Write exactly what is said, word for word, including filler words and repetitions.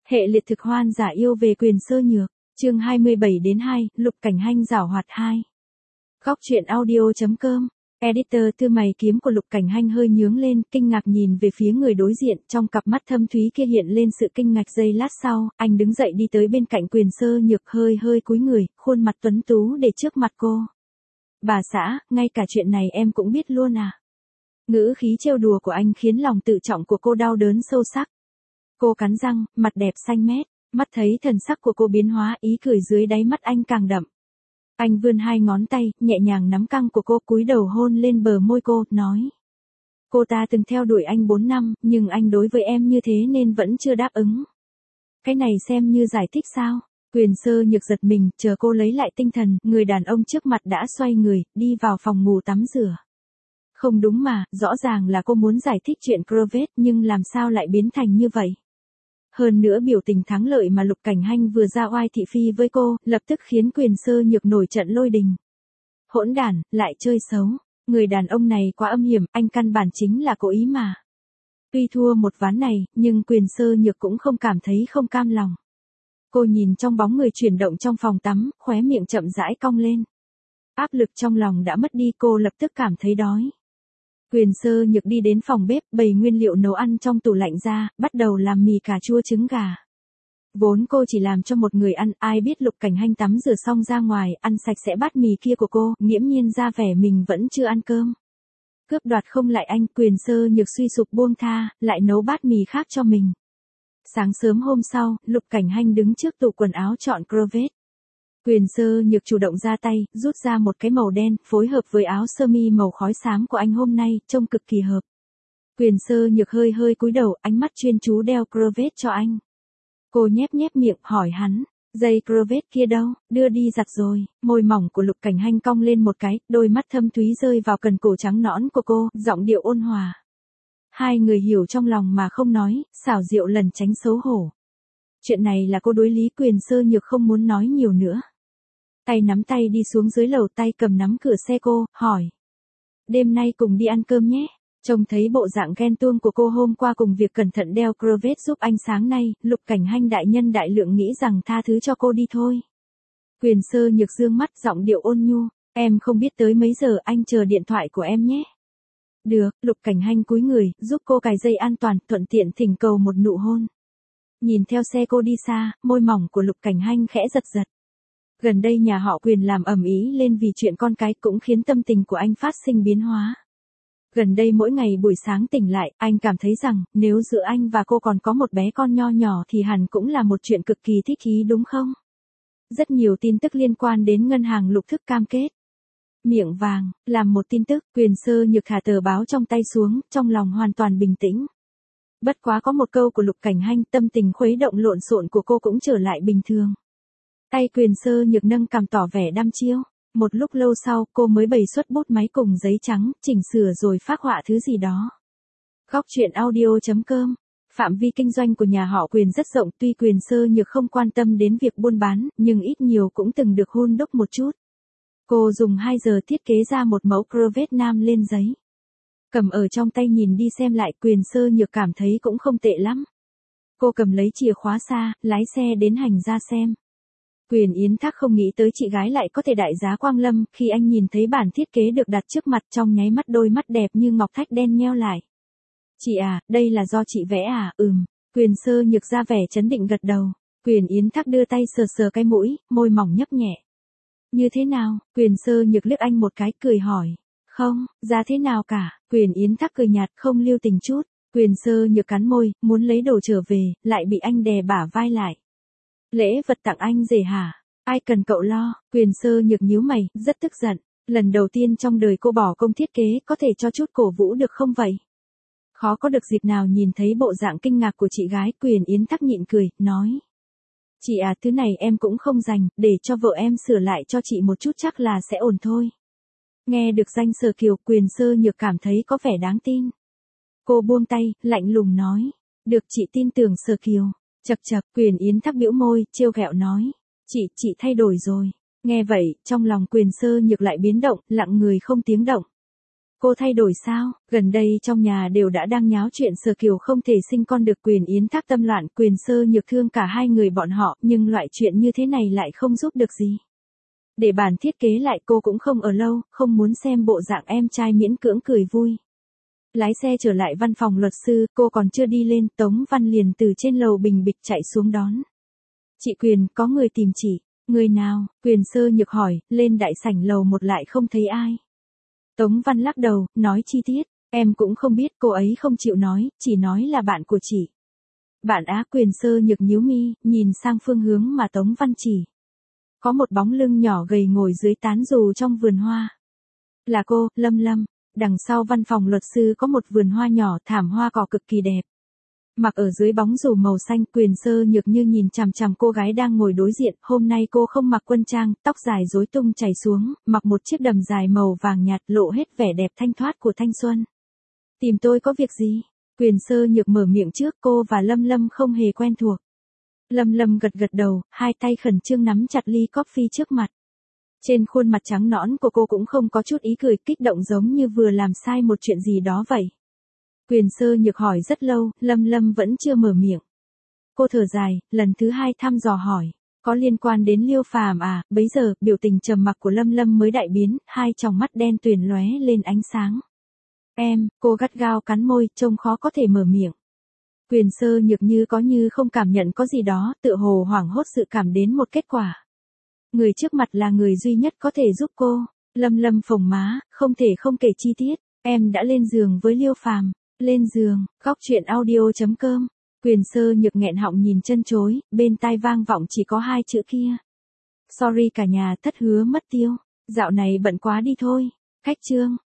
Hệ liệt thực hoan giả yêu về Quyền Sơ Nhược, chương hai mươi bảy đến hai, Lục Cảnh Hanh giảo hoạt hai. Góc truyện audio.com, editor Tư mày kiếm của Lục Cảnh Hanh hơi nhướng lên, kinh ngạc nhìn về phía người đối diện, trong cặp mắt thâm thúy kia hiện lên sự kinh ngạc. Giây lát sau, anh đứng dậy đi tới bên cạnh Quyền Sơ Nhược, hơi hơi cúi người, khuôn mặt tuấn tú để trước mặt cô. Bà xã, ngay cả chuyện này em cũng biết luôn à? Ngữ khí trêu đùa của anh khiến lòng tự trọng của cô đau đớn sâu sắc. Cô cắn răng, mặt đẹp xanh mét, mắt thấy thần sắc của cô biến hóa, ý cười dưới đáy mắt anh càng đậm. Anh vươn hai ngón tay, nhẹ nhàng nắm căng của cô, cúi đầu hôn lên bờ môi cô, nói. Cô ta từng theo đuổi anh bốn năm, nhưng anh đối với em như thế nên vẫn chưa đáp ứng. Cái này xem như giải thích sao? Quyền Sơ Nhược giật mình, chờ cô lấy lại tinh thần, người đàn ông trước mặt đã xoay người, đi vào phòng ngủ tắm rửa. Không đúng mà, rõ ràng là cô muốn giải thích chuyện Crevette, nhưng làm sao lại biến thành như vậy? Hơn nữa biểu tình thắng lợi mà Lục Cảnh Hanh vừa ra oai thị phi với cô, lập tức khiến Quyền Sơ Nhược nổi trận lôi đình. Hỗn đản, lại chơi xấu. Người đàn ông này quá âm hiểm, anh căn bản chính là cố ý mà. Tuy thua một ván này, nhưng Quyền Sơ Nhược cũng không cảm thấy không cam lòng. Cô nhìn trong bóng người chuyển động trong phòng tắm, khóe miệng chậm rãi cong lên. Áp lực trong lòng đã mất đi, cô lập tức cảm thấy đói. Quyền Sơ Nhược đi đến phòng bếp, bày nguyên liệu nấu ăn trong tủ lạnh ra, bắt đầu làm mì cà chua trứng gà. Vốn cô chỉ làm cho một người ăn, ai biết Lục Cảnh Hanh tắm rửa xong ra ngoài, ăn sạch sẽ bát mì kia của cô, nghiễm nhiên ra vẻ mình vẫn chưa ăn cơm. Cướp đoạt không lại anh, Quyền Sơ Nhược suy sụp buông tha, lại nấu bát mì khác cho mình. Sáng sớm hôm sau, Lục Cảnh Hanh đứng trước tủ quần áo chọn Crevette. Quyền Sơ Nhược chủ động ra tay, rút ra một cái màu đen, phối hợp với áo sơ mi màu khói xám của anh hôm nay, trông cực kỳ hợp. Quyền Sơ Nhược hơi hơi cúi đầu, ánh mắt chuyên chú đeo Crevette cho anh. Cô nhép nhép miệng, hỏi hắn, dây Crevette kia đâu, đưa đi giặt rồi. Môi mỏng của Lục Cảnh Hanh cong lên một cái, đôi mắt thâm thúy rơi vào cần cổ trắng nõn của cô, giọng điệu ôn hòa. Hai người hiểu trong lòng mà không nói, xảo diệu lần tránh xấu hổ. Chuyện này là cô đối lý. Quyền Sơ Nhược không muốn nói nhiều nữa. Tay nắm tay đi xuống dưới lầu, tay cầm nắm cửa xe cô, hỏi. Đêm nay cùng đi ăn cơm nhé. Trông thấy bộ dạng ghen tuông của cô hôm qua cùng việc cẩn thận đeo Crevette giúp anh sáng nay, Lục Cảnh Hanh đại nhân đại lượng nghĩ rằng tha thứ cho cô đi thôi. Quyền Sơ Nhược dương mắt, giọng điệu ôn nhu. Em không biết tới mấy giờ, anh chờ điện thoại của em nhé. Được, Lục Cảnh Hanh cúi người, giúp cô cài dây an toàn, thuận tiện thỉnh cầu một nụ hôn. Nhìn theo xe cô đi xa, môi mỏng của Lục Cảnh Hanh khẽ giật giật. Gần đây nhà họ Quyền làm ầm ĩ lên vì chuyện con cái, cũng khiến tâm tình của anh phát sinh biến hóa. Gần đây mỗi ngày buổi sáng tỉnh lại, anh cảm thấy rằng, nếu giữa anh và cô còn có một bé con nho nhỏ thì hẳn cũng là một chuyện cực kỳ thích ý đúng không? Rất nhiều tin tức liên quan đến ngân hàng Lục Thức cam kết. Miệng vàng, làm một tin tức. Quyền Sơ Nhược thả tờ báo trong tay xuống, trong lòng hoàn toàn bình tĩnh. Bất quá có một câu của Lục Cảnh Hanh, tâm tình khuấy động lộn xộn của cô cũng trở lại bình thường. Tay Quyền Sơ Nhược nâng cằm tỏ vẻ đăm chiêu. Một lúc lâu sau, cô mới bày xuất bút máy cùng giấy trắng, chỉnh sửa rồi phác họa thứ gì đó. Góc truyện audio.com. Phạm vi kinh doanh của nhà họ Quyền rất rộng, tuy Quyền Sơ Nhược không quan tâm đến việc buôn bán, nhưng ít nhiều cũng từng được hun đúc một chút. Cô dùng hai giờ thiết kế ra một mẫu Crevette nam lên giấy. Cầm ở trong tay nhìn đi xem lại, Quyền Sơ Nhược cảm thấy cũng không tệ lắm. Cô cầm lấy chìa khóa xa, lái xe đến hành ra xem. Quyền Yến Thác không nghĩ tới chị gái lại có thể đại giá quang lâm, khi anh nhìn thấy bản thiết kế được đặt trước mặt, trong nháy mắt đôi mắt đẹp như ngọc thạch đen nheo lại. Chị à, đây là do chị vẽ à? Ừm. Quyền Sơ Nhược ra vẻ chấn định gật đầu. Quyền Yến Thác đưa tay sờ sờ cái mũi, môi mỏng nhấp nhẹ. Như thế nào? Quyền Sơ Nhược liếc anh một cái, cười hỏi. Không, ra thế nào cả. Quyền Yến Thác cười nhạt, không lưu tình chút. Quyền Sơ Nhược cắn môi, muốn lấy đồ trở về, lại bị anh đè bả vai lại. Lễ vật tặng anh rể hả? Ai cần cậu lo? Quyền Sơ Nhược nhíu mày, rất tức giận. Lần đầu tiên trong đời cô bỏ công thiết kế, có thể cho chút cổ vũ được không vậy? Khó có được dịp nào nhìn thấy bộ dạng kinh ngạc của chị gái. Quyền Yến Thác nhịn cười, nói. Chị à, thứ này em cũng không dành, để cho vợ em sửa lại cho chị một chút chắc là sẽ ổn thôi. Nghe được danh Sở Kiều, Quyền Sơ Nhược cảm thấy có vẻ đáng tin. Cô buông tay, lạnh lùng nói. Được, chị tin tưởng Sở Kiều. Chậc chậc, Quyền Yến Thác bĩu môi, trêu ghẹo nói. Chị, chị thay đổi rồi. Nghe vậy, trong lòng Quyền Sơ Nhược lại biến động, lặng người không tiếng động. Cô thay đổi sao? Gần đây trong nhà đều đã đang nháo chuyện Sở Kiều không thể sinh con được, Quyền Yến thác tâm loạn, Quyền Sơ Nhược thương cả hai người bọn họ, nhưng loại chuyện như thế này lại không giúp được gì. Để bàn thiết kế lại cô cũng không ở lâu, không muốn xem bộ dạng em trai miễn cưỡng cười vui. Lái xe trở lại văn phòng luật sư, cô còn chưa đi lên, Tống Văn liền từ trên lầu bình bịch chạy xuống đón. Chị Quyền, có người tìm chị. Người nào? Quyền Sơ Nhược hỏi, lên đại sảnh lầu một lại không thấy ai. Tống Văn lắc đầu, nói chi tiết, em cũng không biết, cô ấy không chịu nói, chỉ nói là bạn của chị. Bạn á? Quyền Sơ Nhược nhíu mi, nhìn sang phương hướng mà Tống Văn chỉ. Có một bóng lưng nhỏ gầy ngồi dưới tán dù trong vườn hoa. Là cô, Lâm Lâm. Đằng sau văn phòng luật sư có một vườn hoa nhỏ, thảm hoa cỏ cực kỳ đẹp. Mặc ở dưới bóng dù màu xanh, Quyền Sơ Nhược như nhìn chằm chằm cô gái đang ngồi đối diện, hôm nay cô không mặc quân trang, tóc dài rối tung chảy xuống, mặc một chiếc đầm dài màu vàng nhạt lộ hết vẻ đẹp thanh thoát của thanh xuân. Tìm tôi có việc gì? Quyền Sơ Nhược mở miệng trước, cô và Lâm Lâm không hề quen thuộc. Lâm Lâm gật gật đầu, hai tay khẩn trương nắm chặt ly coffee trước mặt. Trên khuôn mặt trắng nõn của cô cũng không có chút ý cười, kích động giống như vừa làm sai một chuyện gì đó vậy. Quyền Sơ Nhược hỏi rất lâu, Lâm Lâm vẫn chưa mở miệng. Cô thở dài, lần thứ hai thăm dò hỏi, có liên quan đến Liêu Phàm à? Bấy giờ, biểu tình trầm mặc của Lâm Lâm mới đại biến, hai tròng mắt đen tuyền lóe lên ánh sáng. Em, cô gắt gao cắn môi, trông khó có thể mở miệng. Quyền Sơ Nhược như có như không cảm nhận có gì đó, tựa hồ hoảng hốt dự cảm đến một kết quả. Người trước mặt là người duy nhất có thể giúp cô. Lâm Lâm phồng má, không thể không kể chi tiết. Em đã lên giường với Liêu Phàm. Lên giường, góc truyện audio chấm com. Quyền Sơ Nhược nghẹn họng nhìn chân chối, bên tai vang vọng chỉ có hai chữ kia. Sorry cả nhà, thất hứa mất tiêu. Dạo này bận quá đi thôi. Khách trương.